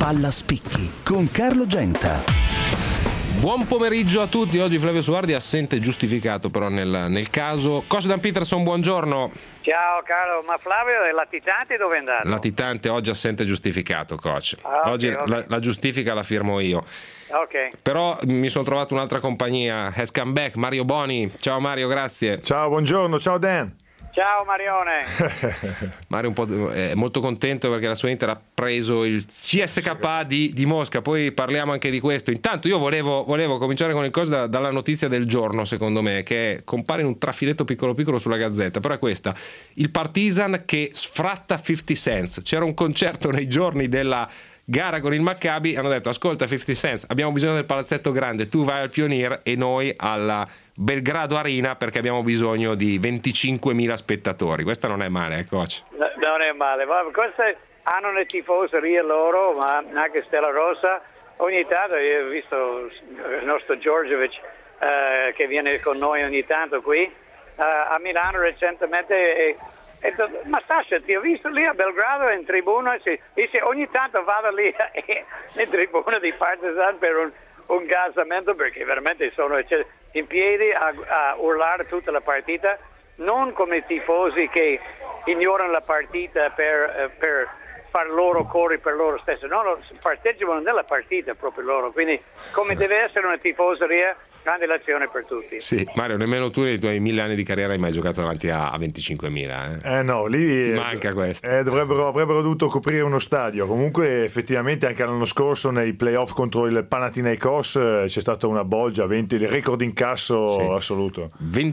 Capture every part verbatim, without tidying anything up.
Palla Spicchi con Carlo Genta. Buon pomeriggio a tutti. Oggi Flavio Suardi assente giustificato però nel, nel caso. Coach Dan Peterson, buongiorno. Ciao Carlo, ma Flavio è latitante, dove è andato? Latitante oggi assente giustificato, coach. Ah, okay, oggi okay. La, la giustifica la firmo io. Ok. Però mi sono trovato un'altra compagnia. Has come back, Mario Boni. Ciao Mario, grazie. Ciao, buongiorno, ciao Dan. Ciao Marione. Mario un po' è molto contento perché la sua Inter ha preso il C S K A di, di Mosca, poi parliamo anche di questo. Intanto io volevo, volevo cominciare con il coso da, dalla notizia del giorno, secondo me, che compare in un trafiletto piccolo piccolo sulla Gazzetta, però è questa: il Partizan che sfratta cinquanta Cent. C'era un concerto nei giorni della gara con il Maccabi, hanno detto: ascolta cinquanta Cent, abbiamo bisogno del palazzetto grande, tu vai al Pionier e noi alla Belgrado Arena perché abbiamo bisogno di venticinquemila spettatori. Questa non è male, eh, coach? No, non è male, ma queste hanno le tifoserie loro, ma anche Stella Rossa. Ogni tanto io ho visto il nostro Djordjevic eh, che viene con noi ogni tanto qui eh, a Milano recentemente e, e, ma Sasha, ti ho visto lì a Belgrado in tribuna, si, dice, ogni tanto vado lì eh, in tribuna di Partizan per un, un gassamento perché veramente sono cioè, in piedi a, a urlare tutta la partita, non come tifosi che ignorano la partita per, per far loro corri per loro stessi, no, partecipano nella partita proprio loro, quindi come deve essere una tifoseria, grande lezione per tutti. Sì, Mario, nemmeno tu nei tuoi mille anni di carriera hai mai giocato davanti a, a venticinquemila. Eh, eh no, lì ti manca questo. Eh, dovrebbero, avrebbero dovuto coprire uno stadio. Comunque effettivamente anche l'anno scorso nei playoff contro il Panathinaikos eh, c'è stata una bolgia, venti, il record incasso sì. assoluto.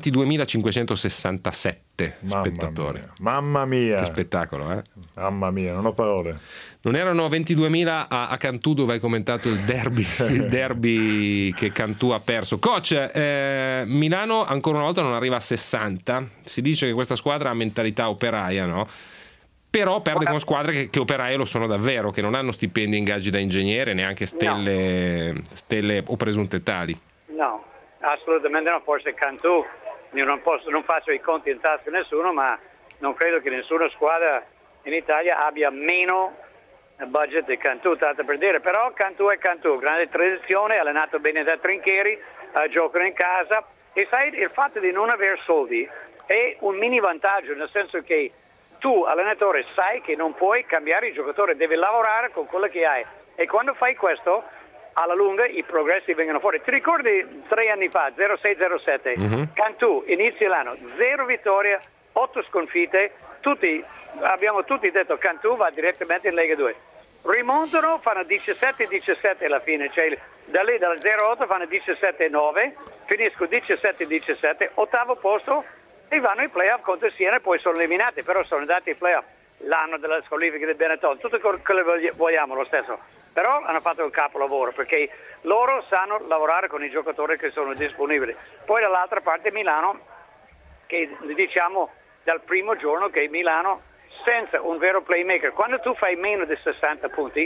ventiduemilacinquecentosessantasette Mamma spettatori. Mia. Mamma mia. Che spettacolo, eh? Mamma mia, non ho parole. Non erano ventiduemila a, a Cantù, dove hai commentato il derby, il derby che Cantù ha perso. Coach, eh, Milano ancora una volta non arriva a sessanta. Si dice che questa squadra ha mentalità operaia, no? Però perde con squadre che, che operaie lo sono davvero, che non hanno stipendi e ingaggi da ingegnere, neanche stelle, no. stelle o presunte tali. No, assolutamente no. Forse Cantù, io non, posso, non faccio i conti in tasca a nessuno, ma non credo che nessuna squadra in Italia abbia meno budget di Cantù, tanto per dire. Però Cantù è Cantù, grande tradizione, allenato bene da Trinchieri, uh, giocano in casa e sai, il fatto di non aver soldi è un mini vantaggio, nel senso che tu allenatore sai che non puoi cambiare il giocatore, devi lavorare con quello che hai e quando fai questo alla lunga i progressi vengono fuori. Ti ricordi tre anni fa, zero sei zero sette, mm-hmm. Cantù inizia l'anno, zero vittorie, otto sconfitte, tutti abbiamo tutti detto Cantù va direttamente in Lega due. Rimontano, fanno diciassette diciassette alla fine, cioè da lì dal zero otto fanno diciassette nove, finiscono diciassette diciassette, ottavo posto e vanno ai playoff contro Siena e poi sono eliminati, però sono andati ai playoff l'anno della squalifica del Benetton, tutto quello che vogliamo lo stesso, però hanno fatto un capolavoro perché loro sanno lavorare con i giocatori che sono disponibili. Poi dall'altra parte Milano, che diciamo dal primo giorno che Milano senza un vero playmaker, quando tu fai meno di sessanta punti,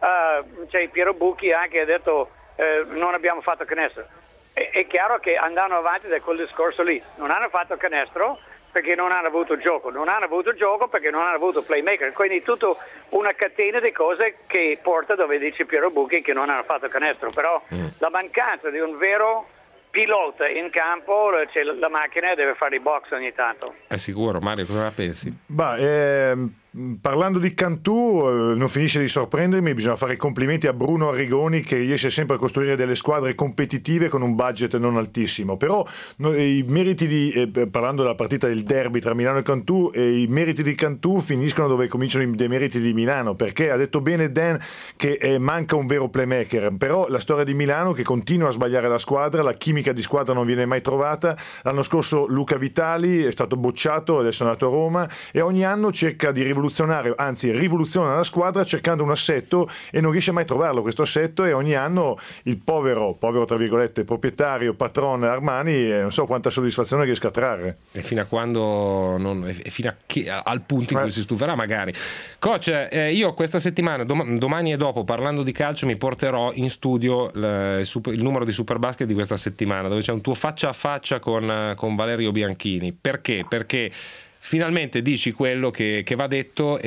uh, cioè Piero Bucchi anche ha detto uh, non abbiamo fatto canestro. È, è chiaro che andavano avanti da quel discorso lì, non hanno fatto canestro perché non hanno avuto gioco, non hanno avuto gioco perché non hanno avuto playmaker, quindi tutta una catena di cose che porta dove dice Piero Bucchi che non hanno fatto canestro, però mm. la mancanza di un vero pilota in campo, cioè la macchina deve fare i box ogni tanto. È sicuro, Mario, cosa la pensi? Bah, ehm, parlando di Cantù, eh, non finisce di sorprendermi, bisogna fare i complimenti a Bruno Arrigoni che riesce sempre a costruire delle squadre competitive con un budget non altissimo, però no, i meriti di, eh, parlando della partita del derby tra Milano e Cantù, eh, i meriti di Cantù finiscono dove cominciano i demeriti di Milano, perché ha detto bene Dan che eh, manca un vero playmaker, però la storia di Milano che continua a sbagliare la squadra, la chimica di squadra non viene mai trovata. L'anno scorso Luca Vitali è stato bocciato, adesso è andato a Roma e ogni anno cerca di rivoluzionare, anzi rivoluziona la squadra cercando un assetto e non riesce mai a trovarlo questo assetto e ogni anno il povero, povero tra virgolette, proprietario, patron Armani eh, non so quanta soddisfazione riesca a trarre. E fino a quando non, e fino a che, al punto in cui eh. si stuferà magari. Coach, eh, io questa settimana, dom- domani e dopo, parlando di calcio mi porterò in studio il, il, super, il numero di Superbasket di questa settimana, dove c'è un tuo faccia a faccia con, con Valerio Bianchini. Perché? Perché finalmente dici quello che, che va detto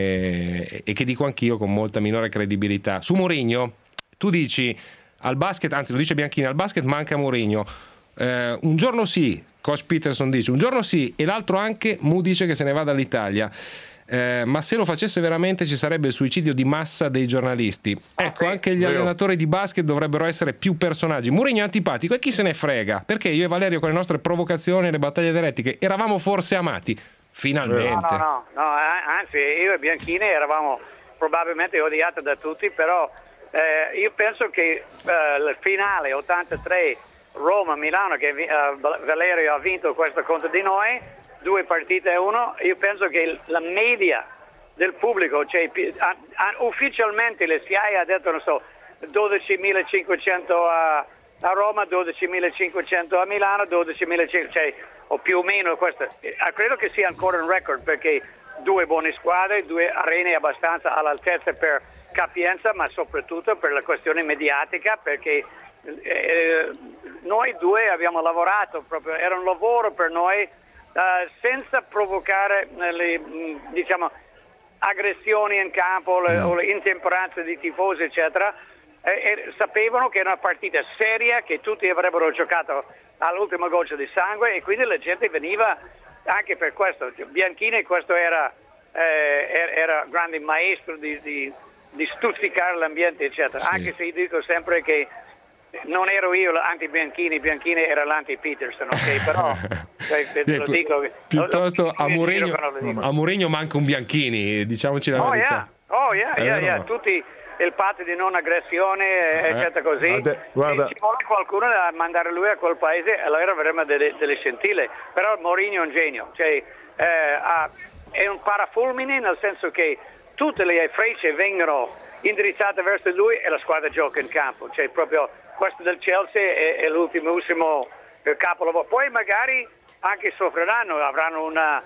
e, e che dico anch'io con molta minore credibilità. Su Mourinho, tu dici al basket, anzi lo dice Bianchini, al basket manca Mourinho. Eh, un giorno sì, coach Peterson dice, un giorno sì, e l'altro anche Mu dice che se ne va dall'Italia. Eh, ma se lo facesse veramente ci sarebbe il suicidio di massa dei giornalisti. Ecco, anche gli allenatori di basket dovrebbero essere più personaggi. Mourinho è antipatico e chi se ne frega? Perché io e Valerio con le nostre provocazioni e le battaglie dialettiche eravamo forse amati? Finalmente. No, no, no, no, anzi io e Bianchini eravamo probabilmente odiati da tutti, però eh, io penso che eh, il finale ottantatré Roma-Milano che eh, Valerio ha vinto questo contro di noi, due partite a uno, io penso che la media del pubblico, cioè a, a, ufficialmente le S I A E ha detto, non so, dodicimilacinquecento a, a Roma, dodicimilacinquecento a Milano, dodicimilacinquecento, cioè, o più o meno questo. Eh, credo che sia ancora un record perché due buone squadre, due arene abbastanza all'altezza per capienza, ma soprattutto per la questione mediatica, perché eh, noi due abbiamo lavorato proprio, era un lavoro per noi. Uh, senza provocare uh, le mh, diciamo aggressioni in campo le, o le intemperanze di tifosi eccetera, e, e sapevano che era una partita seria, che tutti avrebbero giocato all'ultima goccia di sangue e quindi la gente veniva anche per questo. Bianchini questo era eh, era, era grande maestro di, di, di stuzzicare l'ambiente eccetera, sì. Anche se io dico sempre che non ero io l'anti-Bianchini, Bianchini era l'anti-Peterson, ok? Però cioè, te lo dico, piuttosto lo, a Mourinho, a Mourinho manca un Bianchini, diciamoci la oh, verità. Yeah. Oh yeah, yeah, yeah. Tutti il patto di non aggressione, eh, eccetera così. Guarda, guarda. Se ci vuole qualcuno a mandare lui a quel paese, allora avremo delle, delle scintille. Però Mourinho è un genio, cioè eh, ha, è un parafulmine nel senso che tutte le frecce vengono indirizzate verso lui e la squadra gioca in campo, cioè proprio questo del Chelsea è, è l'ultimissimo capolavoro. Poi magari anche soffriranno, avranno una,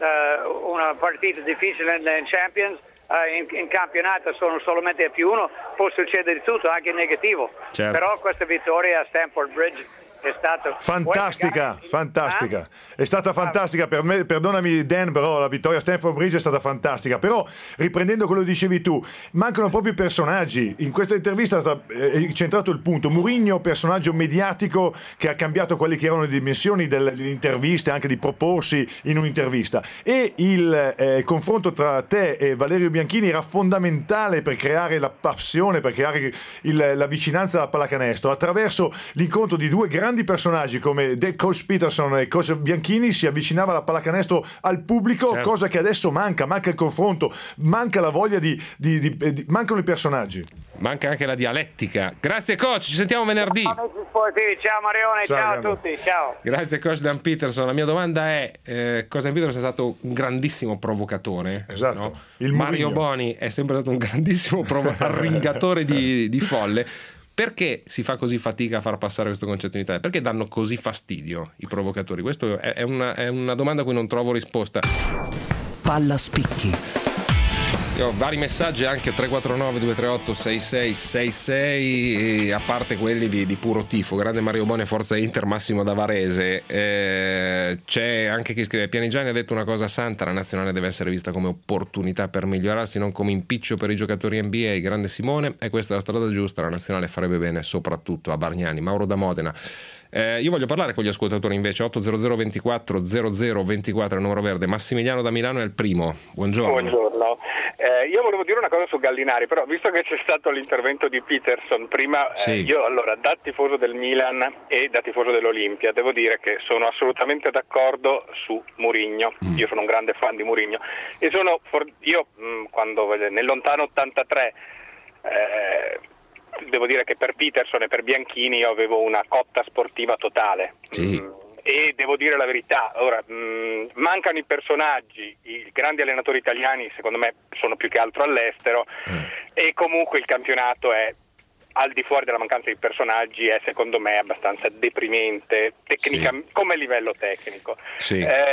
uh, una partita difficile in Champions, uh, in, in campionato sono solamente a più uno, può succedere di tutto, anche negativo. Certo. Però questa vittoria a Stamford Bridge è stata fantastica, magari, fantastica. Eh? È stata fantastica per me, perdonami Dan, però la vittoria a Stamford Bridge è stata fantastica. Però riprendendo quello che dicevi tu, mancano proprio i personaggi. In questa intervista è centrato il punto. Mourinho, personaggio mediatico che ha cambiato quelle che erano le dimensioni delle, delle interviste, anche di proporsi in un'intervista. E il eh, confronto tra te e Valerio Bianchini era fondamentale per creare la passione, per creare il, la vicinanza alla pallacanestro. Attraverso l'incontro di due grandi personaggi come coach Peterson e coach Bianchini si avvicinava la pallacanestro al pubblico, certo. Cosa che adesso manca, manca il confronto, manca la voglia di, di, di, di mancano i personaggi, manca anche la dialettica. Grazie coach, ci sentiamo venerdì. Ciao Marione, ciao, ciao a tutti, ciao. Grazie coach Dan Peterson. La mia domanda è eh, coach Dan Peterson è stato un grandissimo provocatore, esatto, no? Il Mario Mourinho. Boni è sempre stato un grandissimo provo- arringatore di, di folle. Perché si fa così fatica a far passare questo concetto in Italia? Perché danno così fastidio i provocatori? Questa è una, è una domanda a cui non trovo risposta. Palla spicchi. Io ho vari messaggi anche tre quattro nove due tre otto sei sei sei sei, a parte quelli di, di puro tifo. Grande Mario Boni, forza Inter, Massimo da Varese. Eh, c'è anche chi scrive: Pianigiani ha detto una cosa santa, la nazionale deve essere vista come opportunità per migliorarsi, non come impiccio per i giocatori N B A. Grande Simone, e questa è la strada giusta, la nazionale farebbe bene soprattutto a Bargnani. Mauro da Modena. Eh, io voglio parlare con gli ascoltatori invece. Otto zero zero ventiquattro zero zero ventiquattro è il numero verde. Massimiliano da Milano è il primo. Buongiorno. Buongiorno. Eh, io volevo dire una cosa su Gallinari, però visto che c'è stato l'intervento di Peterson prima, sì. eh, io allora da tifoso del Milan e da tifoso dell'Olimpia devo dire che sono assolutamente d'accordo su Mourinho. Mm. Io sono un grande fan di Mourinho e sono for- io mh, quando nel lontano ottantatré eh, devo dire che per Peterson e per Bianchini io avevo una cotta sportiva totale. Sì. Mm, e devo dire la verità, ora mh, mancano i personaggi, i grandi allenatori italiani secondo me sono più che altro all'estero, mm. e comunque il campionato è, al di fuori della mancanza di personaggi, è secondo me abbastanza deprimente tecnica, sì. come livello tecnico. Sì. Eh,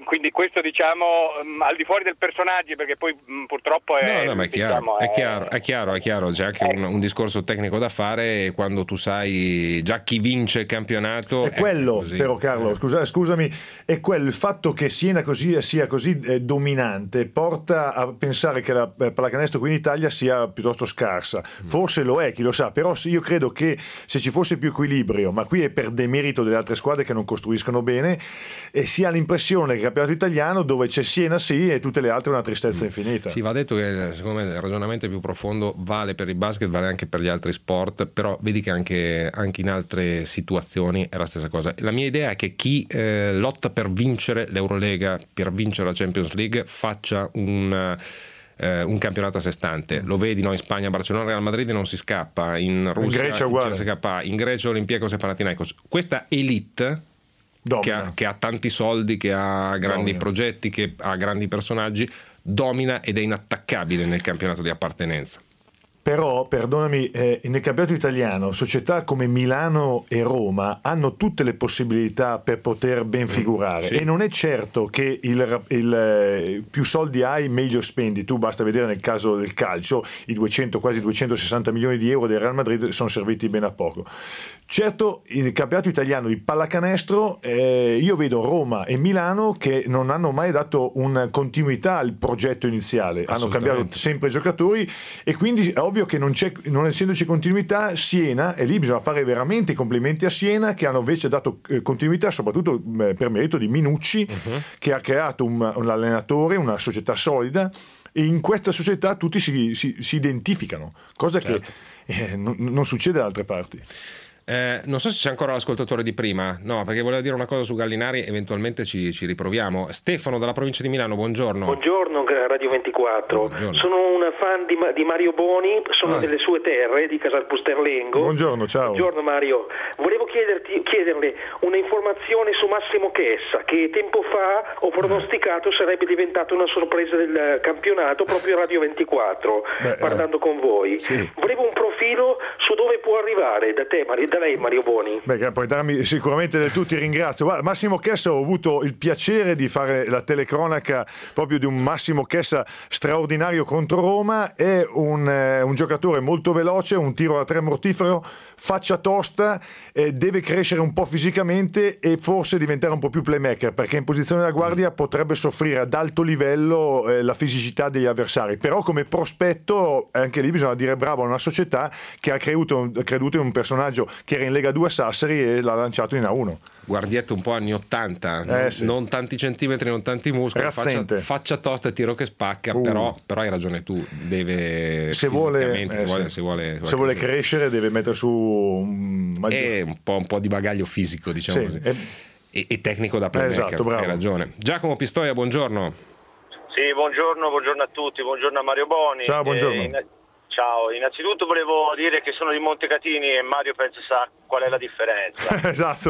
quindi questo diciamo mh, al di fuori del personaggio, perché poi mh, purtroppo è, no, no, ma è chiaro, diciamo, è, chiaro è chiaro, è chiaro, c'è anche un, un discorso tecnico da fare quando tu sai già chi vince il campionato. È quello, così. Però Carlo, scusa, scusami, è quello, il fatto che Siena così, sia così eh, dominante porta a pensare che la eh, pallacanestro qui in Italia sia piuttosto scarsa. Forse lo è, chi lo sa, però io credo che se ci fosse più equilibrio, ma qui è per demerito delle altre squadre che non costruiscono bene, e si ha l'impressione che il campionato italiano dove c'è Siena sì e tutte le altre una tristezza infinita. Sì, va detto che secondo me il ragionamento più profondo vale per il basket, vale anche per gli altri sport, però vedi che anche, anche in altre situazioni è la stessa cosa. La mia idea è che chi eh, lotta per vincere l'Eurolega, per vincere la Champions League, faccia un eh, un campionato a sé stante. Lo vedi, no? In Spagna, Barcellona, Real Madrid non si scappa, in Russia, in Grecia, in C S K A, in Grecia Olympiacos e Panathinaikos. Questa elite che ha, che ha tanti soldi, che ha grandi Domina. progetti, che ha grandi personaggi, domina ed è inattaccabile nel campionato di appartenenza. Però, perdonami, eh, nel campionato italiano società come Milano e Roma hanno tutte le possibilità per poter ben figurare, sì. E non è certo che il, il, eh, più soldi hai meglio spendi. Tu basta vedere nel caso del calcio i duecento, quasi duecentosessanta milioni di euro del Real Madrid sono serviti ben a poco. Certo, il campionato italiano di pallacanestro, eh, io vedo Roma e Milano che non hanno mai dato una continuità al progetto iniziale, hanno cambiato sempre i giocatori, e quindi è ovvio che non, c'è, non essendoci continuità, Siena, e lì bisogna fare veramente i complimenti a Siena, che hanno invece dato eh, continuità soprattutto eh, per merito di Minucci, uh-huh. che ha creato un, un allenatore, una società solida, e in questa società tutti si, si, si identificano, cosa certo. che eh, non, non succede da altre parti. Eh, non so se c'è ancora l'ascoltatore di prima, no, perché volevo dire una cosa su Gallinari, eventualmente ci, ci riproviamo. Stefano dalla provincia di Milano, buongiorno. Buongiorno Radio ventiquattro, buongiorno. Sono un fan di, di Mario Boni, sono ah. delle sue terre di Casal Pusterlengo. Buongiorno, ciao. Buongiorno Mario, volevo chiederti, chiederle una informazione su Massimo Chessa, che tempo fa ho pronosticato sarebbe diventato una sorpresa del campionato proprio a Radio ventiquattro, Beh, parlando eh. con voi. Sì. Volevo un profilo su dove può arrivare da te, Mario, da lei Mario Boni. Beh, puoi darmi sicuramente del tutto, ti ringrazio. Guarda, Massimo Chessa, ho avuto il piacere di fare la telecronaca proprio di un Massimo Chessa straordinario contro Roma. È un, eh, un giocatore molto veloce, un tiro a tre mortifero, faccia tosta, eh, deve crescere un po' fisicamente e forse diventare un po' più playmaker, perché in posizione da guardia potrebbe soffrire ad alto livello eh, la fisicità degli avversari. Però come prospetto anche lì bisogna dire bravo a una società che ha creduto, creduto in un personaggio che era in Lega due a Sassari e l'ha lanciato in A uno. Guardietto un po' anni ottanta, eh, non, sì. non tanti centimetri, non tanti muscoli, faccia, faccia tosta e tiro che spacca, uh. però, però hai ragione tu, deve se vuole, eh, se vuole, sì. se vuole, se vuole crescere deve mettere su un, e un, po', un po' di bagaglio fisico, diciamo sì, così, è... e, e tecnico da playmaker, eh, esatto, hai ragione. Giacomo Pistoia, buongiorno. Sì, buongiorno, buongiorno a tutti, buongiorno a Mario Boni. Ciao, buongiorno. Eh, in... Ciao, innanzitutto volevo dire che sono di Montecatini e Mario penso sa qual è la differenza. Esatto.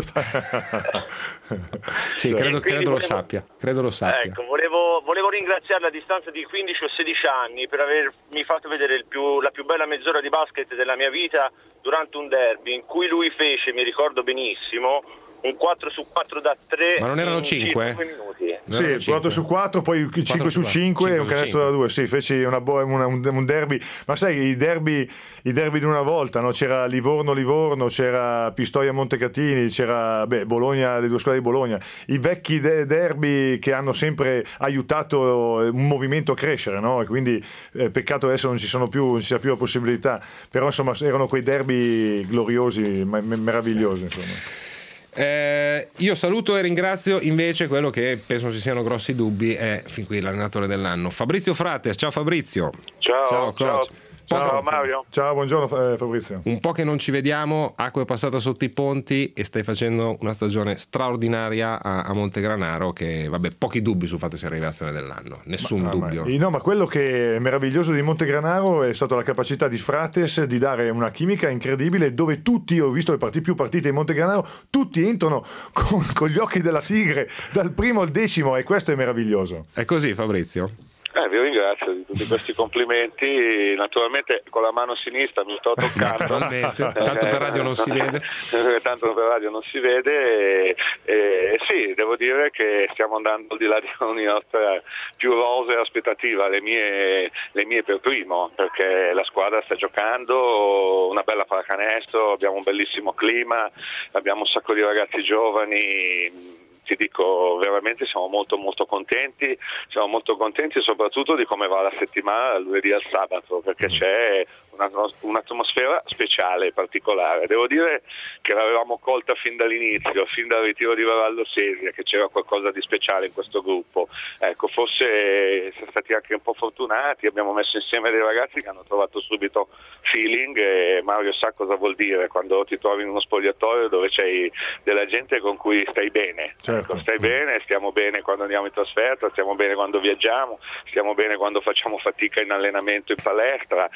Sì, credo, credo volevo... lo sappia, credo lo sappia. Ecco, volevo, volevo ringraziarla a distanza di quindici o sedici anni per avermi fatto vedere il più, la più bella mezz'ora di basket della mia vita durante un derby in cui lui fece, mi ricordo benissimo, un quattro su quattro da tre. Ma non erano cinque? minuti. Sì, quattro su quattro, poi cinque su cinque e un canestro da due. Sì, feci una bo- una, un, un derby. Ma sai, i derby, i derby di una volta, no? C'era Livorno-Livorno, c'era Pistoia-Montecatini, c'era beh, Bologna, le due squadre di Bologna. I vecchi de- derby che hanno sempre aiutato un movimento a crescere, no? E quindi eh, peccato adesso non ci sono più, non ci sia più la possibilità. Però insomma erano quei derby gloriosi, ma- meravigliosi, insomma. Eh, io saluto e ringrazio invece quello che penso non ci siano grossi dubbi, è fin qui l'allenatore dell'anno, Fabrizio Frates. Ciao Fabrizio. Ciao, ciao coach. Ciao. Ciao Mario. Ciao, buongiorno Fabrizio. Un po' che non ci vediamo, acqua è passata sotto i ponti e stai facendo una stagione straordinaria a, a Montegranaro, che vabbè, pochi dubbi sul fatto che sia la rivelazione dell'anno, nessun ma, dubbio. Ma, no, ma quello che è meraviglioso di Montegranaro è stata la capacità di Frates di dare una chimica incredibile, dove tutti, io ho visto le partite, più partite di Montegranaro, tutti entrano con, con gli occhi della tigre, dal primo al decimo, e questo è meraviglioso. È così, Fabrizio? Eh, vi ringrazio di tutti questi complimenti. Naturalmente con la mano sinistra mi sto toccando. Naturalmente, tanto per radio non si vede. Tanto per radio non si vede. E, e, sì, devo dire che stiamo andando al di là di ogni nostra più rosea aspettativa, le mie, le mie per primo, perché la squadra sta giocando una bella pallacanestro, abbiamo un bellissimo clima, abbiamo un sacco di ragazzi giovani. Ti dico, veramente siamo molto molto contenti, siamo molto contenti soprattutto di come va la settimana dal lunedì al sabato, perché c'è una, un'atmosfera speciale, particolare. Devo dire che l'avevamo colta fin dall'inizio, fin dal ritiro di Varallo Sesia, che c'era qualcosa di speciale in questo gruppo. Ecco, forse siamo stati anche un po' fortunati, abbiamo messo insieme dei ragazzi che hanno trovato subito feeling, e Mario sa cosa vuol dire quando ti trovi in uno spogliatoio dove c'hai della gente con cui stai bene. Certo. Ecco, stai bene, stiamo bene quando andiamo in trasferta, stiamo bene quando viaggiamo, stiamo bene quando facciamo fatica in allenamento, in palestra,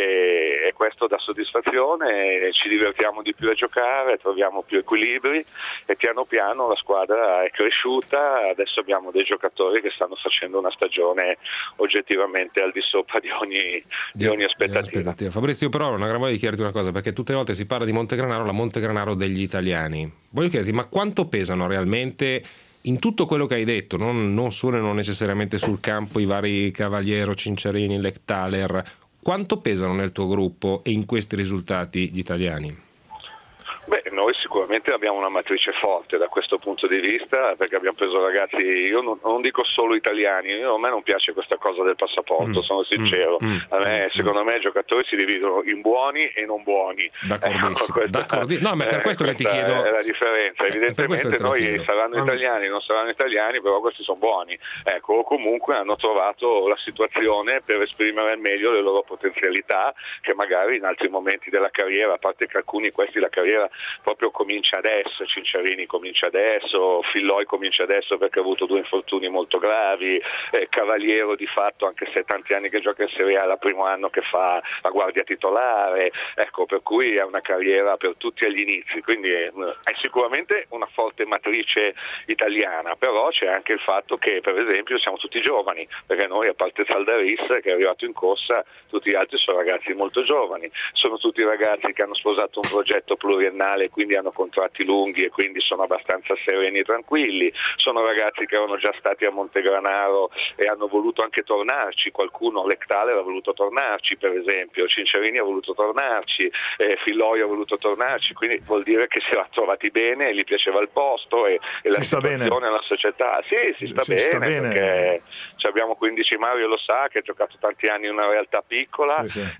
e, e questo dà soddisfazione, ci divertiamo di più a giocare, troviamo più equilibri e piano piano la squadra è cresciuta. Adesso abbiamo dei giocatori che stanno facendo una stagione oggettivamente al di sopra di ogni, di ogni aspettativa. aspettativa. Fabrizio, però ho una gran voglia di chiederti una cosa, perché tutte le volte si parla di Montegranaro, la Montegranaro degli italiani. Voglio chiederti, ma quanto pesano realmente in tutto quello che hai detto, non, non solo e non necessariamente sul campo, i vari Cavaliero, Cinciarini, Lectaler, quanto pesano nel tuo gruppo e in questi risultati gli italiani? Beh, noi sicuramente abbiamo una matrice forte da questo punto di vista, perché abbiamo preso ragazzi, io non, non dico solo italiani, io, a me non piace questa cosa del passaporto, mm, sono sincero, mm, a me, secondo me i giocatori si dividono in buoni e non buoni. D'accordissimo, eh, d'accordissimo. No, ma per eh, questo che ti chiedo è la differenza, evidentemente noi saranno italiani, non saranno italiani, però questi sono buoni, ecco, o comunque hanno trovato la situazione per esprimere al meglio le loro potenzialità, che magari in altri momenti della carriera, a parte che alcuni questi la carriera proprio comincia adesso, Cinciarini comincia adesso, Filloi comincia adesso perché ha avuto due infortuni molto gravi, eh, Cavaliero di fatto, anche se è tanti anni che gioca in Serie A, è il primo anno che fa la guardia titolare, ecco, per cui è una carriera per tutti agli inizi, quindi è, è sicuramente una forte matrice italiana, però c'è anche il fatto che per esempio siamo tutti giovani, perché noi a parte Zaldaris che è arrivato in corsa, tutti gli altri sono ragazzi molto giovani, sono tutti ragazzi che hanno sposato un progetto pluriennale, quindi hanno contratti lunghi e quindi sono abbastanza sereni e tranquilli, sono ragazzi che erano già stati a Montegranaro e hanno voluto anche tornarci, qualcuno, Lectaler ha voluto tornarci per esempio, Cinciarini ha voluto tornarci, eh, Filloi ha voluto tornarci, quindi vuol dire che si erano trovati bene e gli piaceva il posto e, e la situazione alla società. Sì, si sta, si bene, sta bene perché abbiamo quindici, Mario lo sa, che ha giocato tanti anni in una realtà piccola, sì, sì.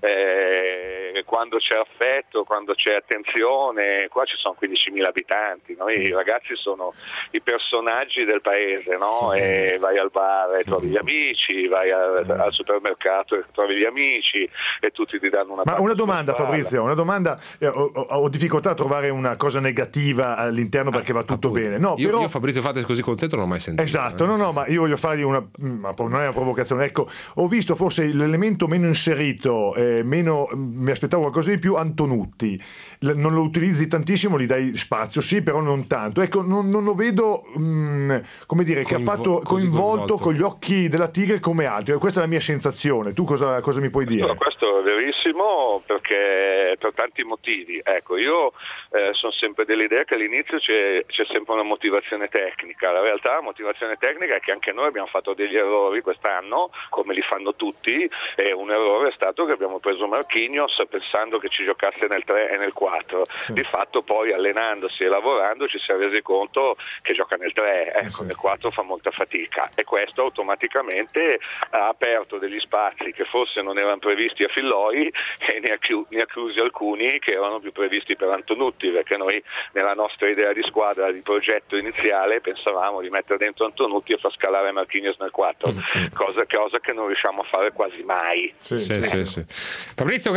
Eh, quando c'è affetto, quando c'è attenzione, qua ci sono quindicimila abitanti, no? I ragazzi sono i personaggi del paese, no? E vai al bar e trovi gli amici, vai al, al supermercato e trovi gli amici e tutti ti danno una Ma una domanda Fabrizio, una domanda, eh, ho, ho difficoltà a trovare una cosa negativa all'interno perché va tutto appunto. bene. No, io, però... io Fabrizio Fate così contento non l'ho mai sentito. Esatto, eh. no no, ma io voglio fargli una, ma non è una provocazione, ecco, ho visto forse l'elemento meno inserito, eh, meno, mi aspettavo qualcosa di più, Antonutti, L- non lo utilizzi tantissimo, gli dai spazio, sì, però non tanto, ecco, non, non lo vedo mh, come dire, che Coinvo- ha fatto coinvolto, coinvolto con gli occhi della Tigre come altri, questa è la mia sensazione, tu cosa, cosa mi puoi dire? No, questo è verissimo perché per tanti motivi, ecco, io eh, sono sempre dell'idea che all'inizio c'è, c'è sempre una motivazione tecnica, la realtà la motivazione tecnica è che anche noi abbiamo fatto degli errori quest'anno, come li fanno tutti, e un errore è stato che abbiamo preso Marquinhos pensando che ci giocasse nel tre e nel quattro, sì. Di fatto poi allenandosi e lavorando ci si è resi conto che gioca nel tre, ecco, sì. Nel quattro fa molta fatica e questo automaticamente ha aperto degli spazi che forse non erano previsti a Filloi e ne ha, chiu- ne ha chiusi alcuni che erano più previsti per Antonutti, perché noi nella nostra idea di squadra, di progetto iniziale, pensavamo di mettere dentro Antonutti e far scalare Marquinhos nel quattro, mm-hmm. cosa, cosa che non riusciamo a fare quasi mai. Sì, sì, sì, sì. Fabrizio, grazie, buon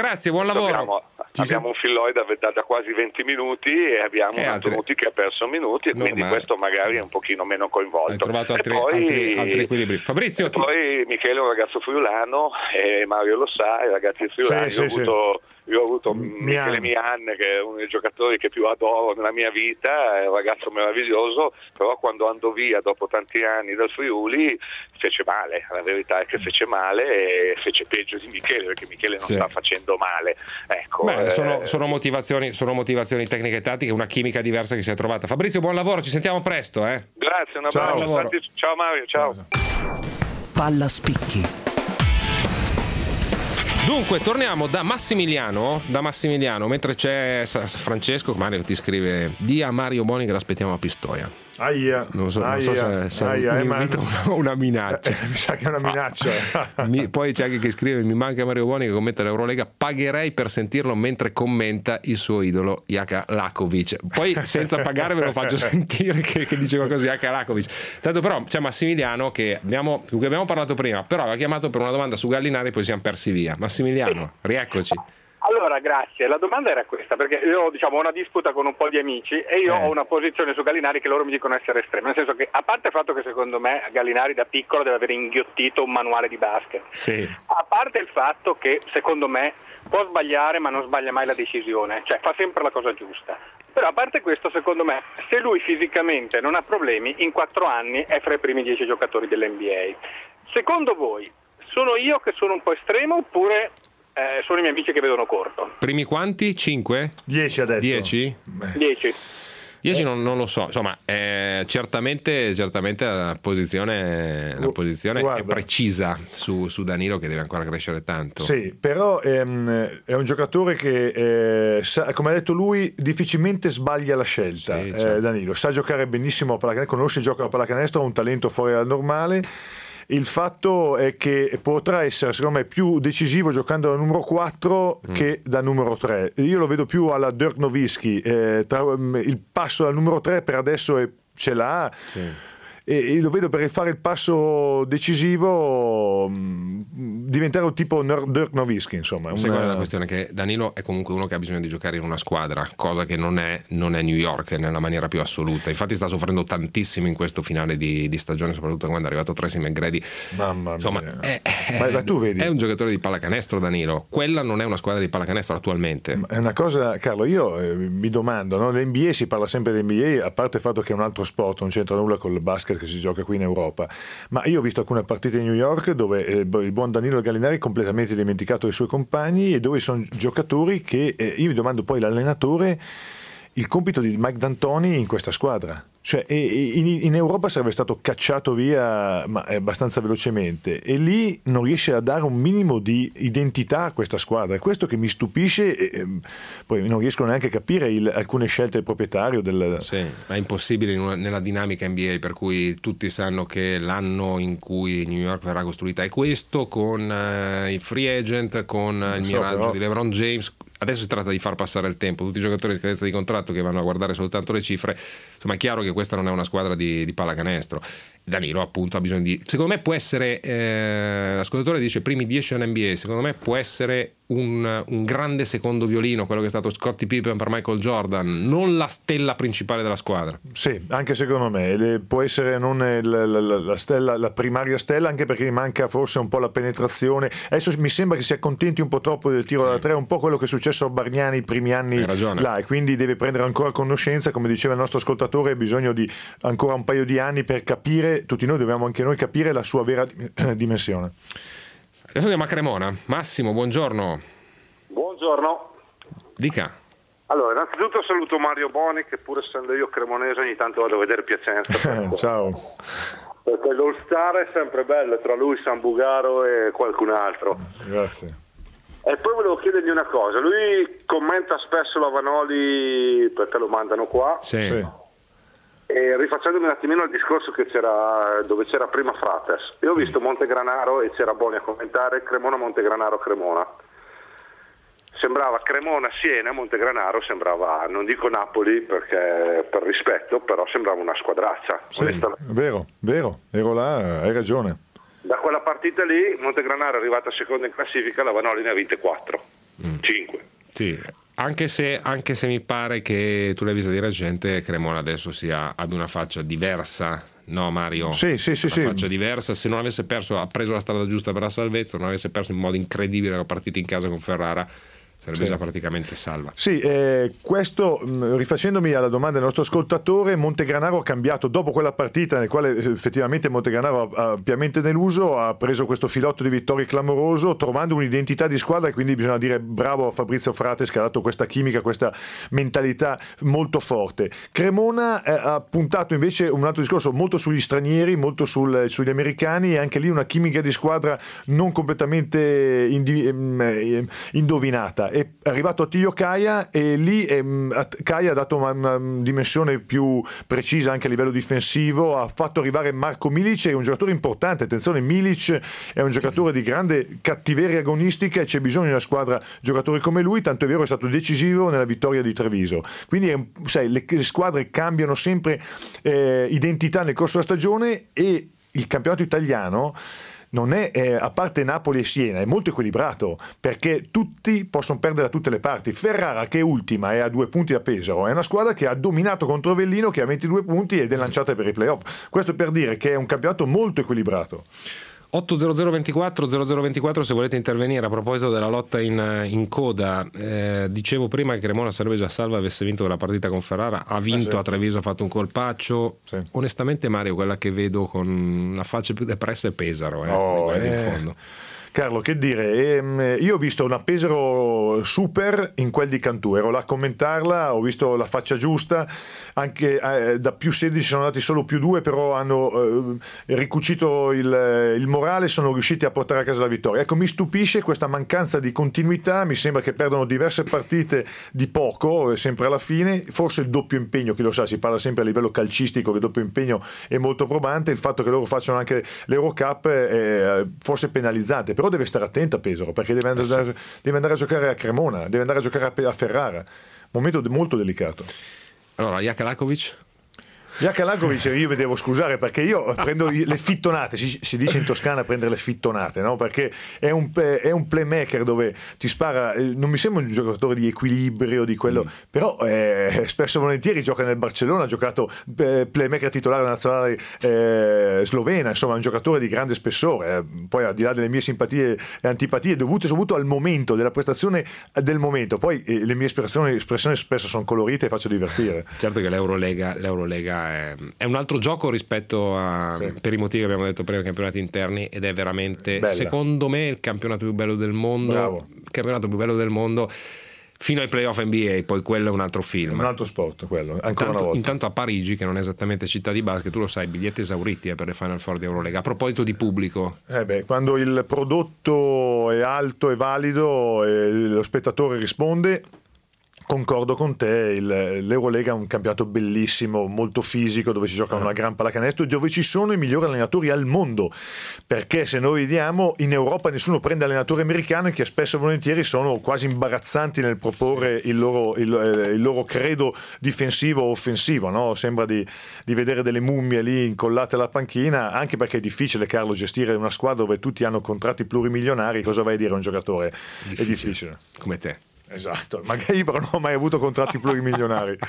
lavoro. Abbiamo, abbiamo un filloid da, da quasi venti minuti e abbiamo e un Antonucci che ha perso minuti e Normale. quindi questo magari è un pochino meno coinvolto. Hai trovato altri, e poi, altri, altri equilibri. Fabrizio, e ti... poi Michele è un ragazzo friulano e Mario lo sa, i ragazzi friulani. Sì, io, sì, ho avuto, sì. io ho avuto Mian. Michele Mian, che è uno dei giocatori che più adoro nella mia vita, è un ragazzo meraviglioso, però quando andò via dopo tanti anni dal Friuli fece male, la verità è che fece male e fece peggio di Michele, perché Michele non Sì. sta facendo male. Ecco, Beh, eh, sono, sono, motivazioni, sono motivazioni tecniche e tattiche, una chimica diversa che si è trovata. Fabrizio, buon lavoro, ci sentiamo presto. Eh? Grazie, un Ciao. abbraccio. Tanti- Ciao Mario, ciao. Palla spicchi. Dunque, torniamo da Massimiliano, da Massimiliano, mentre c'è Francesco, Mario ti scrive: di a Mario Boni che l'aspettiamo a Pistoia. Aia, Non so, non aia, so se, se aia, un eh, ma- invito o una minaccia. Eh, mi sa che è una minaccia. Mi- poi c'è anche chi scrive: mi manca Mario Boni che commenta l'Eurolega, pagherei per sentirlo mentre commenta il suo idolo Jaka Lakovic. Poi senza pagare ve lo faccio sentire che, che dice qualcosa di Jaka Lakovic. Tanto però c'è Massimiliano che abbiamo, di cui abbiamo parlato prima, però aveva chiamato per una domanda su Gallinari e poi siamo persi via. Massimiliano, rieccoci. Allora, grazie. La domanda era questa, perché io diciamo, ho una disputa con un po' di amici e io Eh. ho una posizione su Gallinari che loro mi dicono essere estrema, nel senso che, a parte il fatto che secondo me Gallinari da piccolo deve aver inghiottito un manuale di basket, Sì. a parte il fatto che secondo me può sbagliare ma non sbaglia mai la decisione, cioè fa sempre la cosa giusta. Però a parte questo, secondo me, se lui fisicamente non ha problemi, in quattro anni è fra i primi dieci giocatori dell'N B A. Secondo voi, sono io che sono un po' estremo oppure eh, sono i miei amici che vedono corto? Primi quanti? cinque? dieci ha detto. dieci? dieci. dieci non, non lo so, insomma, eh, certamente, certamente la posizione, la posizione è Guarda. precisa su, su Danilo, che deve ancora crescere tanto. Sì, però ehm, è un giocatore che, eh, sa- come ha detto lui, difficilmente sbaglia la scelta. Sì, eh, certo. Danilo sa giocare benissimo a pallacanestro, conosce il gioco a pallacanestro, ha un talento fuori dal normale. Il fatto è che potrà essere, secondo me, più decisivo giocando da numero quattro Mm. che da numero tre. Io lo vedo più alla Dirk Nowitzki. Eh, tra- il passo dal numero tre per adesso è- ce l'ha. Sì. E, e lo vedo per fare il passo decisivo mh, diventare un tipo Ner- Dirk Nowitzki, insomma. Sai una- qual è la questione? Che Danilo è comunque uno che ha bisogno di giocare in una squadra, cosa che non è, non è New York nella maniera più assoluta. Infatti sta soffrendo tantissimo in questo finale di, di stagione, soprattutto quando è arrivato Tracy McGrady. Mamma mia. Insomma, è, è- Ma- ma tu vedi? è un giocatore di pallacanestro Danilo. Quella non è una squadra di pallacanestro attualmente. È una cosa, Carlo, io eh, mi domando, no? L'N B A si parla sempre dell'N B A, a parte il fatto che è un altro sport, non c'entra nulla con il basket che si gioca qui in Europa, ma io ho visto alcune partite di New York dove eh, il buon Danilo Gallinari è completamente dimenticato dei suoi compagni e dove sono giocatori che eh, io mi domando poi l'allenatore il compito di Mike D'Antoni in questa squadra. Cioè, e- e in, in Europa sarebbe stato cacciato via ma abbastanza velocemente e lì non riesce a dare un minimo di identità a questa squadra. È questo che mi stupisce e, ehm, poi non riesco neanche a capire il- alcune scelte del proprietario del... Sì, ma è impossibile in una- nella dinamica N B A, per cui tutti sanno che l'anno in cui New York verrà costruita è questo, con eh, i free agent, con eh, il so, miraggio però- di LeBron James. Adesso si tratta di far passare il tempo, tutti i giocatori di scadenza di contratto che vanno a guardare soltanto le cifre. Insomma, è chiaro che questa non è una squadra di, di pallacanestro. Danilo appunto ha bisogno di, secondo me può essere, eh, l'ascoltatore dice primi dieci all'N B A, secondo me può essere un, un grande secondo violino, quello che è stato Scottie Pippen per Michael Jordan, non la stella principale della squadra. Sì, anche secondo me Le- può essere non il- la, la- la stella, la primaria stella, anche perché gli manca forse un po' la penetrazione. Adesso mi sembra che si accontenti un po' troppo del tiro Sì. da tre, un po' quello che è successo a Bargnani i primi anni Hai ragione. là, e quindi deve prendere ancora conoscenza, come diceva il nostro ascoltatore, ha bisogno di ancora un paio di anni per capire, tutti noi dobbiamo anche noi capire la sua vera dim- dimensione. Adesso andiamo a Cremona. Massimo, buongiorno. Buongiorno. Dica. Allora, innanzitutto saluto Mario Boni, che pur essendo io cremonese ogni tanto vado a vedere Piacenza. Ciao. Perché l'All Star è sempre bello, tra lui, San Bugaro e qualcun altro. Grazie. E poi volevo chiedergli una cosa, lui commenta spesso la Vanoli perché lo mandano qua, Sì. Sì. e rifacendomi un attimino il discorso che c'era dove c'era prima Frates. Io ho visto Montegranaro e c'era Boni a commentare, Cremona, Montegranaro, Cremona. Sembrava Cremona, Siena, Montegranaro sembrava, non dico Napoli perché per rispetto, però sembrava una squadraccia. Sì, Onestamente. vero, vero, ero là, hai ragione. Da quella partita lì Montegranaro è arrivata seconda in classifica, la Vanoli ne ha vinte quattro. cinque. Sì. Anche se, anche se mi pare che tu l'hai vista di recente, Cremona adesso sia, abbia una faccia diversa, no Mario? Sì, sì, sì. Una sì. faccia diversa, se non avesse perso, ha preso la strada giusta per la salvezza, non avesse perso in modo incredibile la partita in casa con Ferrara, sarebbe sì. già praticamente salva. Sì, eh, questo rifacendomi alla domanda del nostro ascoltatore, Montegranaro ha cambiato dopo quella partita nel quale effettivamente Montegranaro ha, ha piamente deluso, ha preso questo filotto di vittorie clamoroso trovando un'identità di squadra, e quindi bisogna dire bravo a Fabrizio Frates che ha dato questa chimica, questa mentalità molto forte. Cremona eh, ha puntato invece un altro discorso molto sugli stranieri, molto sul, sugli americani, e anche lì una chimica di squadra non completamente indi, eh, indovinata. È arrivato Attilio Caia e lì ehm, Caia ha dato una, una dimensione più precisa anche a livello difensivo, ha fatto arrivare Marco Milic, è un giocatore importante, attenzione, Milic è un giocatore di grande cattiveria agonistica e c'è bisogno di una squadra giocatori come lui, tanto è vero è stato decisivo nella vittoria di Treviso. Quindi è, sai, le, le squadre cambiano sempre eh, identità nel corso della stagione, e il campionato italiano non è, eh, a parte Napoli e Siena, è molto equilibrato, perché tutti possono perdere da tutte le parti. Ferrara, che è ultima e ha due punti da Pesaro, è una squadra che ha dominato contro Avellino, che ha ventidue punti ed è lanciata per i playoff. Questo per dire che è un campionato molto equilibrato. otto zero zero ventiquattro zero zero ventiquattro se volete intervenire a proposito della lotta in, in coda. Eh, dicevo prima che Cremona sarebbe già salva, avesse vinto quella partita con Ferrara, ha vinto ah, sì. a Treviso, ha fatto un colpaccio. Sì. Onestamente Mario, quella che vedo con la faccia più depressa è Pesaro, eh, oh, eh. in fondo. Carlo, che dire, ehm, io ho visto una Pesaro super in quel di Cantù, ero là a commentarla, ho visto la faccia giusta, anche eh, da più sedici sono andati solo più due, però hanno eh, ricucito il, il morale, sono riusciti a portare a casa la vittoria. Ecco, mi stupisce questa mancanza di continuità, mi sembra che perdono diverse partite di poco, sempre alla fine, forse il doppio impegno, chi lo sa, si parla sempre a livello calcistico che il doppio impegno è molto probante, il fatto che loro facciano anche l'Eurocup è forse penalizzante, però deve stare attento a Pesaro, perché deve andare, eh sì. deve andare a giocare a Cremona, deve andare a giocare a Ferrara, momento molto delicato. Allora, Jakalakovic? Jakalakovic io vedevo, scusare, perché io prendo le fittonate, si, si dice in Toscana prendere le fittonate, no? Perché è un, è un playmaker dove ti spara, non mi sembra un giocatore di equilibrio di quello, mm. però eh, spesso e volentieri gioca nel Barcellona, ha giocato eh, playmaker titolare nazionale eh, slovena, insomma è un giocatore di grande spessore, eh. Poi al di là delle mie simpatie e antipatie dovute soprattutto al momento, della prestazione del momento, poi eh, le mie espressioni, espressioni spesso sono colorite e faccio divertire. Certo che l'Eurolega, l'Eurolega è un altro gioco rispetto a, sì. per i motivi che abbiamo detto prima, campionati interni, ed è veramente Bella. secondo me il campionato più bello del mondo. Bravo. Il campionato più bello del mondo fino ai playoff N B A, poi quello è un altro film, un altro sport quello, ancora intanto, una volta. Intanto a Parigi, che non è esattamente città di basket, tu lo sai, biglietti esauriti eh, per le Final Four di Eurolega. A proposito di pubblico, eh beh, quando il prodotto è alto e valido e lo spettatore risponde, concordo con te, il, l'Eurolega è un campionato bellissimo, molto fisico, dove si gioca una gran pallacanestro e dove ci sono i migliori allenatori al mondo, perché se noi vediamo in Europa nessuno prende allenatori americani che spesso e volentieri sono quasi imbarazzanti nel proporre il loro, il, il loro credo difensivo o offensivo, no? Sembra di, di vedere delle mummie lì incollate alla panchina, anche perché è difficile, Carlo, gestire una squadra dove tutti hanno contratti plurimilionari. Cosa vai a dire a un giocatore? Difficile. È difficile, come te. Esatto, magari però non ho mai avuto contratti plurimilionari.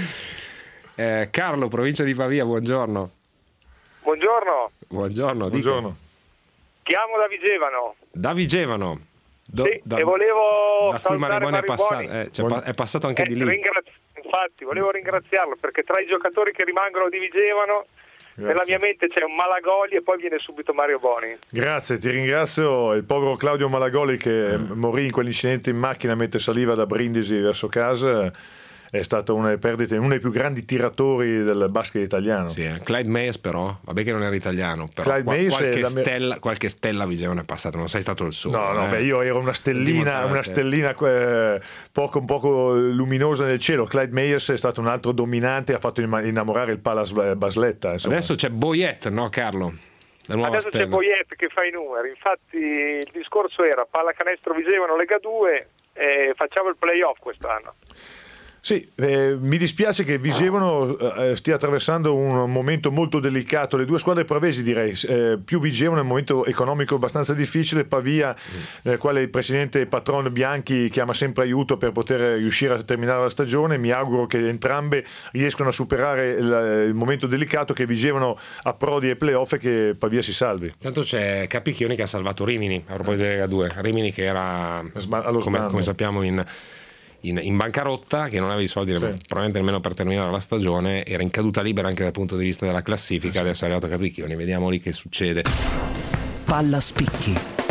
eh, Carlo, provincia di Pavia, buongiorno. Buongiorno. Buongiorno. Buongiorno. Chiamo da Vigevano. Da Vigevano. Do, sì, da, e volevo da cui Mariboni è passato, eh, cioè, Buon... è passato anche eh, di lì. Ringrazi... Infatti, volevo ringraziarlo perché tra i giocatori che rimangono di Vigevano, grazie, nella mia mente c'è un Malagoli e poi viene subito Mario Boni. Grazie, ti ringrazio. Il povero Claudio Malagoli che mm. morì in quell'incidente in macchina mentre saliva da Brindisi verso casa, è stato una delle perdite, uno dei più grandi tiratori del basket italiano. Sì, eh. Clyde Mayes però, vabbè che non era italiano, però Clyde qual- qualche, la... stella, qualche stella Vigevano è passato, non sei stato il solo. No, no, eh. beh, io ero una stellina, una stellina eh, poco, un poco luminosa nel cielo. Clyde Mayes è stato un altro dominante, ha fatto innamorare il Palace Basletta. Insomma. Adesso c'è Boyet, no Carlo? Adesso stella. C'è Boyet che fa i numeri, infatti il discorso era pallacanestro Vigevano Lega due e facciamo il playoff quest'anno. Sì, eh, mi dispiace che Vigevano eh, stia attraversando un momento molto delicato, le due squadre pavesi direi, eh, più Vigevano è un momento economico abbastanza difficile, Pavia nel mm. quale il presidente patron Bianchi chiama sempre aiuto per poter riuscire a terminare la stagione. Mi auguro che entrambe riescano a superare il, il momento delicato, che Vigevano approdi ai playoff e che Pavia si salvi. Tanto c'è Capicchioni che ha salvato Rimini, a proposito di Lega due, Rimini che era come, come sappiamo in In, in bancarotta, che non aveva i soldi sì. probabilmente nemmeno per terminare la stagione, era in caduta libera anche dal punto di vista della classifica. Adesso è arrivato Capicchioni, vediamo lì che succede. Palla spicchi.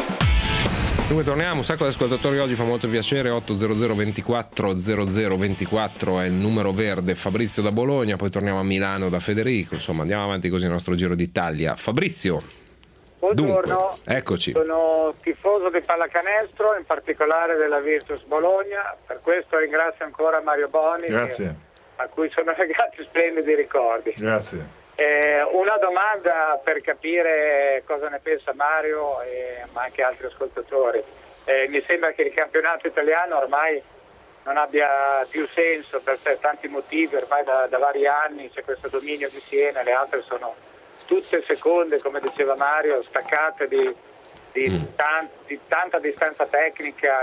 Dunque torniamo, un sacco di ascoltatori oggi, fa molto piacere. Otto zero zero ventiquattro zero zero ventiquattro è il numero verde. Fabrizio da Bologna, poi torniamo a Milano da Federico, insomma andiamo avanti così il nostro giro d'Italia. Fabrizio, buongiorno. Dunque, eccoci. Sono tifoso di pallacanestro, in particolare della Virtus Bologna, per questo ringrazio ancora Mario Boni, Grazie. Che, a cui sono legati splendidi ricordi. Grazie. Eh, una domanda per capire cosa ne pensa Mario e ma anche altri ascoltatori. Eh, mi sembra che il campionato italiano ormai non abbia più senso per tanti motivi, ormai da, da vari anni c'è questo dominio di Siena, le altre sono tutte seconde, come diceva Mario, staccate di, di, mm. tan- di tanta distanza tecnica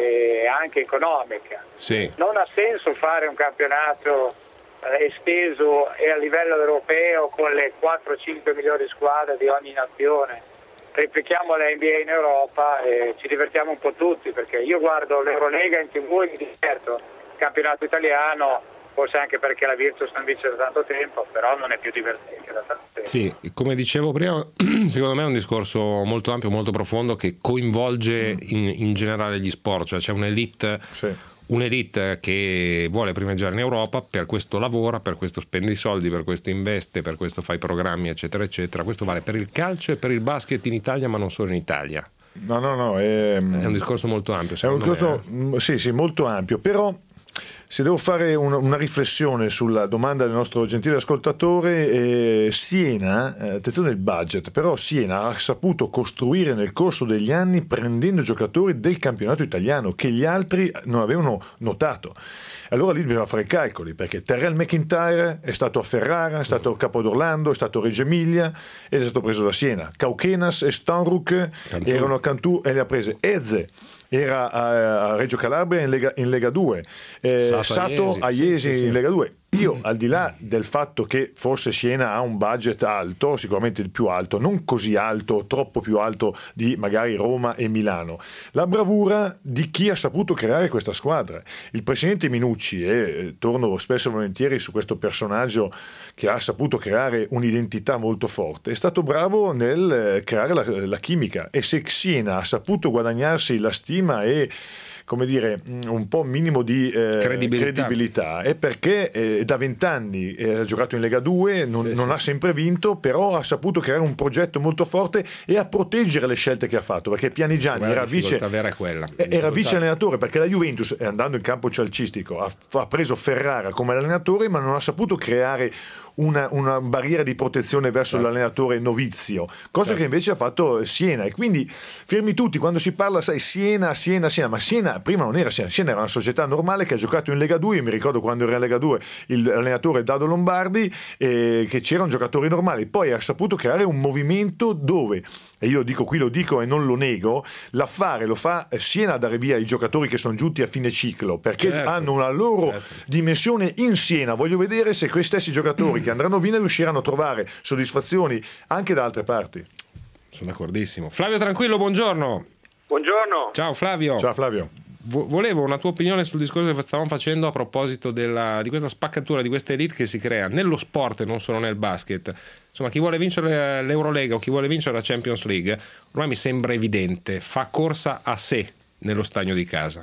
e anche economica. Sì. Non ha senso fare un campionato eh, esteso e a livello europeo con le quattro cinque migliori squadre di ogni nazione. Replichiamo la N B A in Europa e ci divertiamo un po' tutti, perché io guardo l'Eurolega in tv e mi diverto, il campionato italiano forse anche perché la Virtus non vince da tanto tempo, però non è più divertente da tanto tempo. Sì, come dicevo prima, secondo me è un discorso molto ampio, molto profondo, che coinvolge in, in generale gli sport, cioè c'è un'elite, sì. un'elite che vuole primeggiare in Europa, per questo lavora, per questo spende i soldi, per questo investe, per questo fa i programmi, eccetera, eccetera. Questo vale per il calcio e per il basket in Italia, ma non solo in Italia. No, no, no. È, è un discorso molto ampio. È un discorso, me, eh. Sì, sì, molto ampio, però se devo fare una, una riflessione sulla domanda del nostro gentile ascoltatore, eh, Siena, eh, attenzione al budget, però Siena ha saputo costruire nel corso degli anni prendendo giocatori del campionato italiano che gli altri non avevano notato. Allora lì bisogna fare i calcoli, perché Terrell McIntyre è stato a Ferrara, è stato a Capodorlando, è stato a Reggio Emilia ed è stato preso da Siena. Kaukenas e Stonruk erano a Cantù e le ha prese. Eze era a, a Reggio Calabria in Lega, in Lega due, eh, Sato, Sato a Iesi sì, sì, in Lega due. Io, al di là del fatto che forse Siena ha un budget alto, sicuramente il più alto, non così alto, troppo più alto di magari Roma e Milano, la bravura di chi ha saputo creare questa squadra. Il presidente Minucci, e eh, torno spesso e volentieri su questo personaggio che ha saputo creare un'identità molto forte, è stato bravo nel creare la, la chimica, e se Siena ha saputo guadagnarsi la stima e come dire un po' minimo di eh, credibilità. credibilità è perché eh, da vent'anni eh, ha giocato in Lega due, non, sì, non sì. ha sempre vinto, però ha saputo creare un progetto molto forte e a proteggere le scelte che ha fatto, perché Pianigiani era vice vera è quella. era vice allenatore, perché la Juventus, andando in campo calcistico, ha, ha preso Ferrara come allenatore, ma non ha saputo creare Una, una barriera di protezione verso certo. l'allenatore novizio, cosa certo. che invece ha fatto Siena. E quindi fermi tutti quando si parla, sai, Siena, Siena, Siena, ma Siena prima non era Siena, Siena era una società normale che ha giocato in Lega due. Io mi ricordo quando era in Lega due l'allenatore Dado Lombardi, eh, che c'erano giocatori normali, poi ha saputo creare un movimento dove, e io dico qui, lo dico e non lo nego, l'affare lo fa Siena a dare via i giocatori che sono giunti a fine ciclo, perché certo. hanno una loro certo. dimensione in Siena. Voglio vedere se questi stessi giocatori che andranno via riusciranno a trovare soddisfazioni anche da altre parti. Sono d'accordissimo. Flavio Tranquillo, buongiorno. Buongiorno. Ciao Flavio. Ciao Flavio. Volevo una tua opinione sul discorso che stavamo facendo a proposito della, di questa spaccatura, di questa elite che si crea nello sport e non solo nel basket. Insomma, chi vuole vincere l'Eurolega o chi vuole vincere la Champions League, ormai mi sembra evidente, fa corsa a sé nello stagno di casa.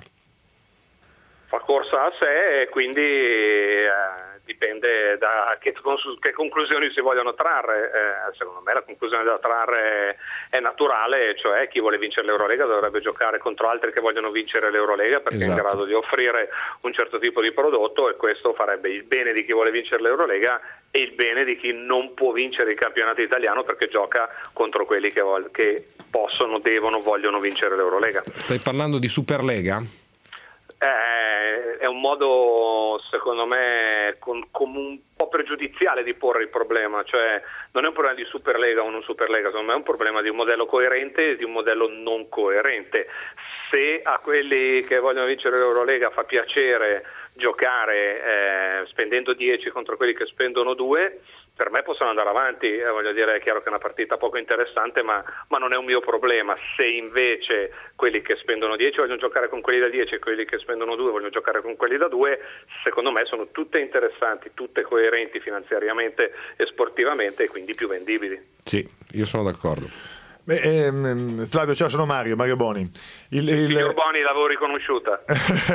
Fa corsa a sé e quindi eh, dipende da che, che conclusioni si vogliono trarre. Eh, secondo me la conclusione da trarre è naturale, cioè chi vuole vincere l'Eurolega dovrebbe giocare contro altri che vogliono vincere l'Eurolega, perché esatto. è in grado di offrire un certo tipo di prodotto, e questo farebbe il bene di chi vuole vincere l'Eurolega e il bene di chi non può vincere il campionato italiano, perché gioca contro quelli che, vol- che possono, devono, vogliono vincere l'Eurolega. Stai parlando di Superlega? Eh, è, è un modo secondo me con, con un po' pregiudiziale di porre il problema, cioè non è un problema di Superlega o non Superlega, secondo me è un problema di un modello coerente e di un modello non coerente. Se a quelli che vogliono vincere l'Eurolega fa piacere giocare eh, spendendo dieci contro quelli che spendono due, per me possono andare avanti, eh, voglio dire, è chiaro che è una partita poco interessante, ma, ma non è un mio problema. Se invece quelli che spendono dieci vogliono giocare con quelli da dieci e quelli che spendono due vogliono giocare con quelli da due, secondo me sono tutte interessanti, tutte coerenti finanziariamente e sportivamente e quindi più vendibili. Sì, io sono d'accordo. Beh, ehm, Flavio, ciao, sono Mario, Mario Boni. Il, il... Signor Boni, l'avevo riconosciuta.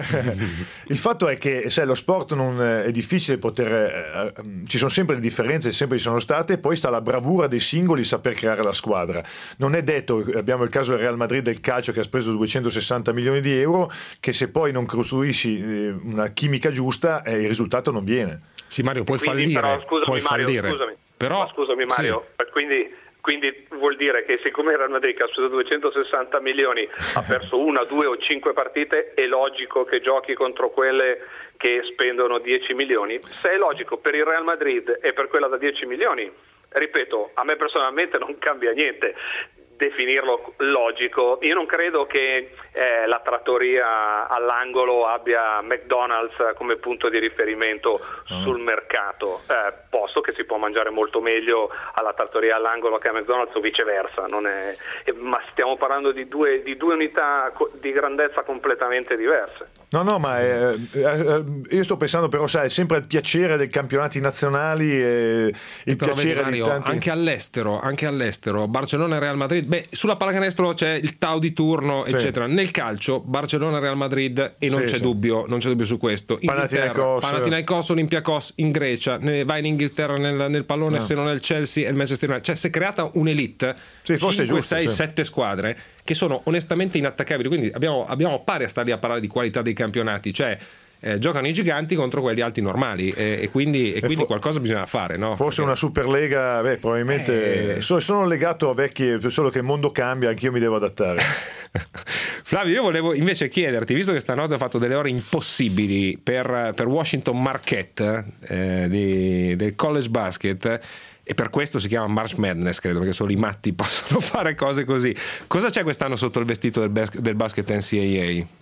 Il fatto è che se lo sport non è difficile poter, eh, ci sono sempre le differenze, sempre ci sono state, poi sta la bravura dei singoli saper creare la squadra. Non è detto, abbiamo il caso del Real Madrid del calcio che ha speso duecentosessanta milioni di euro, che se poi non costruisci eh, una chimica giusta eh, il risultato non viene. Sì, Mario, puoi quindi, fallire. Però, scusami, puoi Mario, fallire. scusami. Però, Ma scusami Mario, sì. quindi Quindi vuol dire che siccome il Real Madrid che ha speso duecentosessanta milioni ha perso una, due o cinque partite, è logico che giochi contro quelle che spendono dieci milioni? Se è logico per il Real Madrid e per quella da dieci milioni, ripeto, a me personalmente non cambia niente definirlo logico. Io non credo che eh, la trattoria all'angolo abbia McDonald's come punto di riferimento mm. sul mercato, eh, posto che si può mangiare molto meglio alla trattoria all'angolo che a McDonald's o viceversa, non è, eh, ma stiamo parlando di due, di due unità co- di grandezza completamente diverse. No, no, ma eh, eh, io sto pensando però, sai, sempre il piacere dei campionati nazionali e il però piacere vedi, Mario, di tanti... anche all'estero, anche all'estero, Barcellona e Real Madrid, beh, sulla pallacanestro c'è il Tau di turno, sì. eccetera. Nel calcio, Barcellona e Real Madrid e non sì, c'è sì. dubbio, non c'è dubbio su questo. Panathinaikos, Panathinaikos, Olympiacos in Grecia, vai in Inghilterra nel, nel pallone, no. se non è il Chelsea e il Manchester United. Cioè, si è creata un'elite, sì, cinque, sei, sette squadre che sono onestamente inattaccabili, quindi abbiamo, abbiamo pari a stare lì a parlare di qualità dei campionati, cioè eh, giocano i giganti contro quelli alti normali e, e quindi, e quindi fo- qualcosa bisogna fare, no? Forse Perché... una Superlega, beh, probabilmente eh... so, sono legato a vecchi, solo che il mondo cambia, anch'io mi devo adattare. Flavio, io volevo invece chiederti, visto che stanotte ho fatto delle ore impossibili per, per Washington Marquette eh, di, del college basket, e per questo si chiama March Madness, credo, perché solo i matti possono fare cose così. Cosa c'è quest'anno sotto il vestito del, bas- del basket N C A A?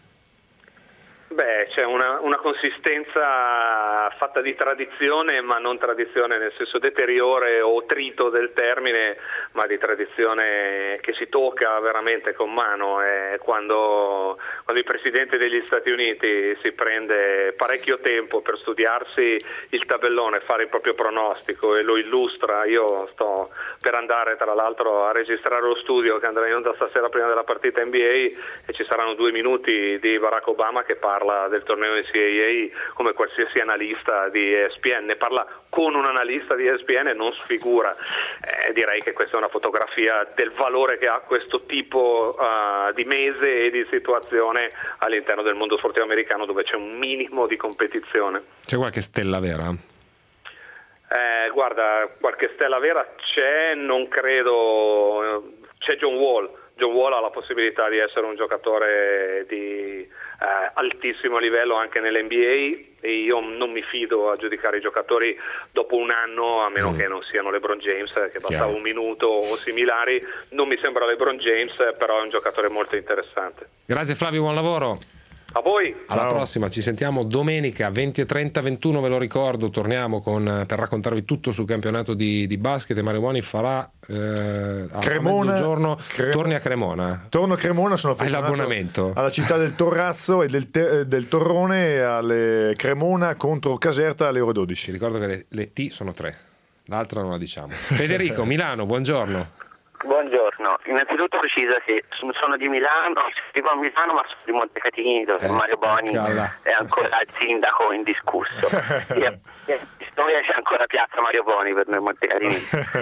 Beh, c'è una, una consistenza fatta di tradizione, ma non tradizione nel senso deteriore o trito del termine, ma di tradizione che si tocca veramente con mano. E quando, quando il Presidente degli Stati Uniti si prende parecchio tempo per studiarsi il tabellone, fare il proprio pronostico e lo illustra, io sto per andare tra l'altro a registrare lo studio che andrà in onda stasera prima della partita N B A e ci saranno due minuti di Barack Obama che parla del torneo N C A A come qualsiasi analista di E S P N, ne parla con un analista di E S P N e non sfigura. Eh, direi che questa è una fotografia del valore che ha questo tipo uh, di mese e di situazione all'interno del mondo sportivo americano, dove c'è un minimo di competizione. C'è qualche stella vera? Eh, guarda, qualche stella vera c'è, non credo. C'è John Wall. John Wall ha la possibilità di essere un giocatore di eh, altissimo livello anche nell'N B A e io non mi fido a giudicare i giocatori dopo un anno, a meno mm. che non siano LeBron James, che bastava un minuto o similari. Non mi sembra LeBron James, però è un giocatore molto interessante. Grazie Flavio, buon lavoro. A voi. Alla Ciao. prossima, ci sentiamo domenica venti e trenta ventuno, ve lo ricordo, torniamo con, per raccontarvi tutto sul campionato di, di basket e Mario Boni farà eh, a Cremona, mezzogiorno, Cremona. torni a Cremona. Torno a Cremona, sono affezionato l'abbonamento alla città del Torrazzo e del, te, del Torrone, alle Cremona contro Caserta alle ore dodici. Ti ricordo che le, le T sono tre, l'altra non la diciamo. Federico, Milano, buongiorno. Buongiorno, innanzitutto preciso che sono di Milano, vivo a Milano ma sono di Montecatini dove eh, Mario Boni calla. È ancora il sindaco indiscusso e in storia c'è ancora piazza Mario Boni per noi Montecatini.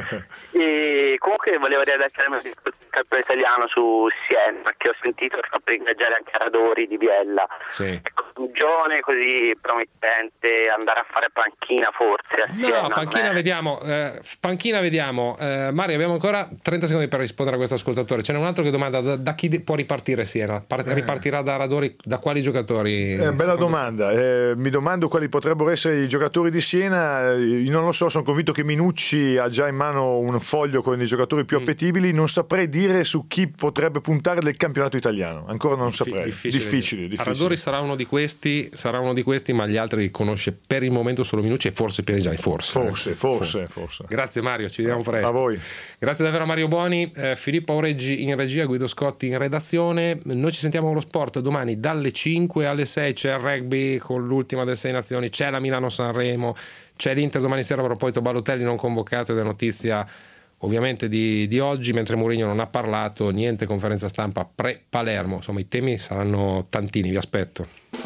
E comunque volevo riadattare il campione italiano su Siena, che ho sentito che fa per ingaggiare anche Radori di Biella. Sì. Ecco, giovane così promettente, andare a fare panchina forse a no Siena, panchina eh. vediamo eh, panchina vediamo eh, Mario, abbiamo ancora trenta secondi per rispondere a questo ascoltatore. Ce n'è un altro che domanda da, da chi può ripartire Siena? Part- eh. ripartirà da Radori, da quali giocatori? Eh, bella domanda, eh, mi domando quali potrebbero essere i giocatori di Siena. Io non lo so, sono convinto che Minucci ha già in mano un foglio con i giocatori più appetibili, non saprei dire su chi potrebbe puntare del campionato italiano, ancora non saprei. Difficile, difficile, difficile. Radori sarà uno di questi, sarà uno di questi, ma gli altri li conosce per il momento solo Minucci e forse Pierigiani, forse. Forse, eh. forse, forse, forse. Grazie Mario, ci vediamo presto. A voi. Grazie davvero a Mario Boni, eh, Filippo Aureggi in regia, Guido Scotti in redazione. Noi ci sentiamo con lo sport domani dalle cinque alle sei, c'è il rugby con l'ultima delle sei nazioni, c'è la Milano-Sanremo, c'è l'Inter domani sera a proposito Balotelli non convocato ed è notizia ovviamente di, di oggi, mentre Mourinho non ha parlato, niente conferenza stampa pre-Palermo, insomma i temi saranno tantini, vi aspetto.